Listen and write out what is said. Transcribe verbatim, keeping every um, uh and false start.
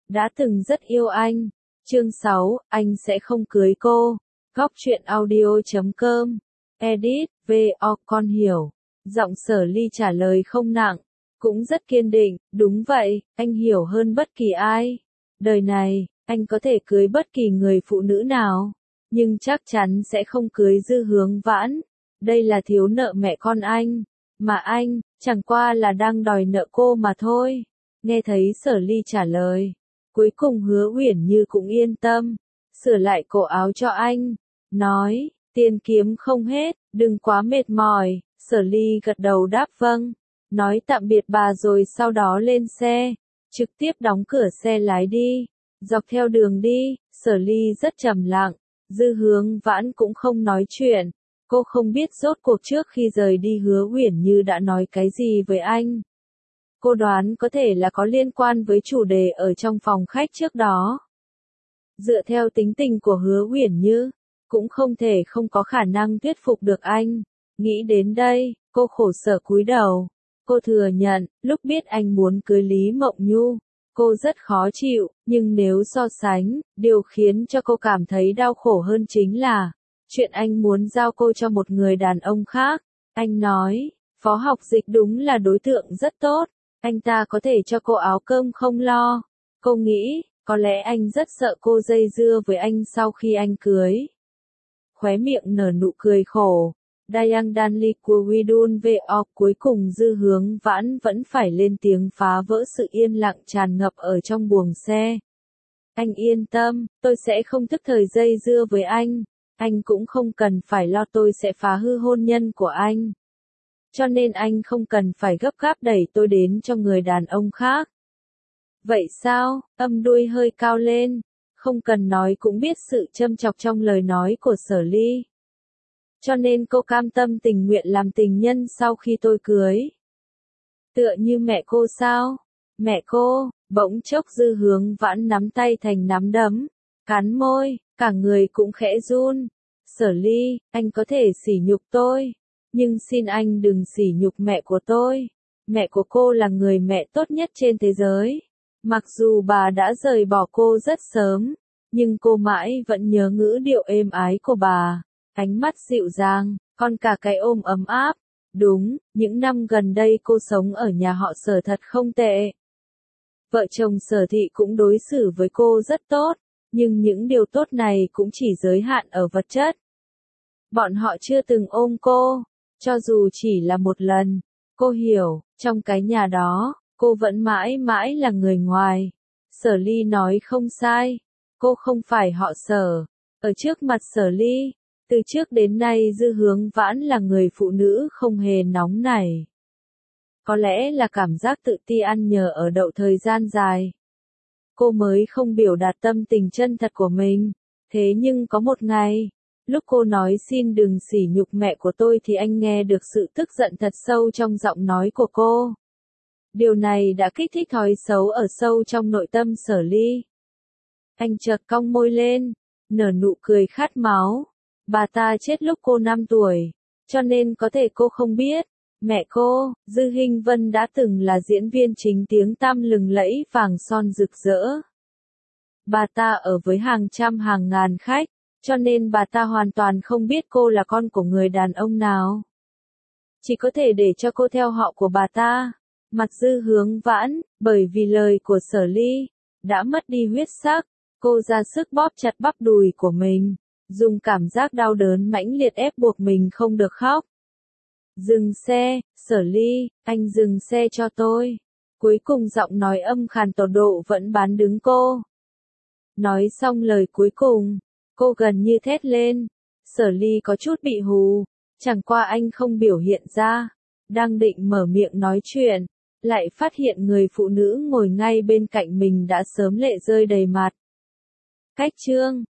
đã từng rất yêu anh. Chương sáu, anh sẽ không cưới cô. Góc truyện audio chấm com. Edit, vê o con hiểu. Giọng Sở Ly trả lời không nặng, cũng rất kiên định, đúng vậy, anh hiểu hơn bất kỳ ai. Đời này, anh có thể cưới bất kỳ người phụ nữ nào, nhưng chắc chắn sẽ không cưới Dư Hướng Vãn. Đây là thiếu nợ mẹ con anh, mà anh, chẳng qua là đang đòi nợ cô mà thôi. Nghe thấy Sở Ly trả lời, cuối cùng Hứa Uyển Như cũng yên tâm, sửa lại cổ áo cho anh, nói, tiền kiếm không hết, đừng quá mệt mỏi. Sở Ly gật đầu đáp vâng, nói tạm biệt bà rồi sau đó lên xe, trực tiếp đóng cửa xe lái đi. Dọc theo đường đi, Sở Ly rất trầm lặng, Dư Hướng Vãn cũng không nói chuyện. Cô không biết rốt cuộc trước khi rời đi Hứa Uyển Như đã nói cái gì với anh. Cô đoán có thể là có liên quan với chủ đề ở trong phòng khách trước đó. Dựa theo tính tình của Hứa Uyển Như, cũng không thể không có khả năng thuyết phục được anh. Nghĩ đến đây, cô khổ sở cúi đầu. Cô thừa nhận, lúc biết anh muốn cưới Lý Mộng Nhu, cô rất khó chịu, nhưng nếu so sánh, điều khiến cho cô cảm thấy đau khổ hơn chính là chuyện anh muốn giao cô cho một người đàn ông khác. Anh nói, Phó Học Dịch đúng là đối tượng rất tốt, anh ta có thể cho cô áo cơm không lo. Cô nghĩ, có lẽ anh rất sợ cô dây dưa với anh sau khi anh cưới. Khóe miệng nở nụ cười khổ. Dayang Danli của Widun Veo, cuối cùng Dư Hướng Vãn vẫn phải lên tiếng phá vỡ sự yên lặng tràn ngập ở trong buồng xe. Anh yên tâm, tôi sẽ không thức thời dây dưa với anh, anh cũng không cần phải lo tôi sẽ phá hư hôn nhân của anh. Cho nên anh không cần phải gấp gáp đẩy tôi đến cho người đàn ông khác. Vậy sao? Âm đuôi hơi cao lên, không cần nói cũng biết sự châm chọc trong lời nói của Sở Ly. Cho nên cô cam tâm tình nguyện làm tình nhân sau khi tôi cưới. Tựa như mẹ cô sao? Mẹ cô, bỗng chốc Dư Hướng Vãn nắm tay thành nắm đấm, cắn môi, cả người cũng khẽ run. Sở Ly, anh có thể sỉ nhục tôi, nhưng xin anh đừng sỉ nhục mẹ của tôi. Mẹ của cô là người mẹ tốt nhất trên thế giới. Mặc dù bà đã rời bỏ cô rất sớm, nhưng cô mãi vẫn nhớ ngữ điệu êm ái của bà. Ánh mắt dịu dàng, còn cả cái ôm ấm áp. Đúng, những năm gần đây cô sống ở nhà họ Sở thật không tệ. Vợ chồng Sở Thị cũng đối xử với cô rất tốt, nhưng những điều tốt này cũng chỉ giới hạn ở vật chất. Bọn họ chưa từng ôm cô, cho dù chỉ là một lần. Cô hiểu, trong cái nhà đó, cô vẫn mãi mãi là người ngoài. Sở Ly nói không sai, cô không phải họ Sở. Ở trước mặt Sở Ly, từ trước đến nay Dư Hướng Vãn là người phụ nữ không hề nóng nảy. Có lẽ là cảm giác tự ti ăn nhờ ở đậu thời gian dài. Cô mới không biểu đạt tâm tình chân thật của mình. Thế nhưng có một ngày, lúc cô nói xin đừng sỉ nhục mẹ của tôi thì anh nghe được sự tức giận thật sâu trong giọng nói của cô. Điều này đã kích thích thói xấu ở sâu trong nội tâm Sở Ly. Anh chợt cong môi lên, nở nụ cười khát máu. Bà ta chết lúc cô năm tuổi, cho nên có thể cô không biết. Mẹ cô, Dư Hinh Vân đã từng là diễn viên chính tiếng tăm lừng lẫy vàng son rực rỡ. Bà ta ở với hàng trăm hàng ngàn khách, cho nên bà ta hoàn toàn không biết cô là con của người đàn ông nào. Chỉ có thể để cho cô theo họ của bà ta. Mặt Dư Hướng Vãn, bởi vì lời của Sở Ly, đã mất đi huyết sắc. Cô ra sức bóp chặt bắp đùi của mình, dùng cảm giác đau đớn mãnh liệt ép buộc mình không được khóc. Dừng xe, Sở Ly, anh dừng xe cho tôi. Cuối cùng giọng nói âm khàn tột độ vẫn bán đứng cô. Nói xong lời cuối cùng, cô gần như thét lên. Sở Ly có chút bị hù, chẳng qua anh không biểu hiện ra. Đang định mở miệng nói chuyện, lại phát hiện người phụ nữ ngồi ngay bên cạnh mình đã sớm lệ rơi đầy mặt. Cách chương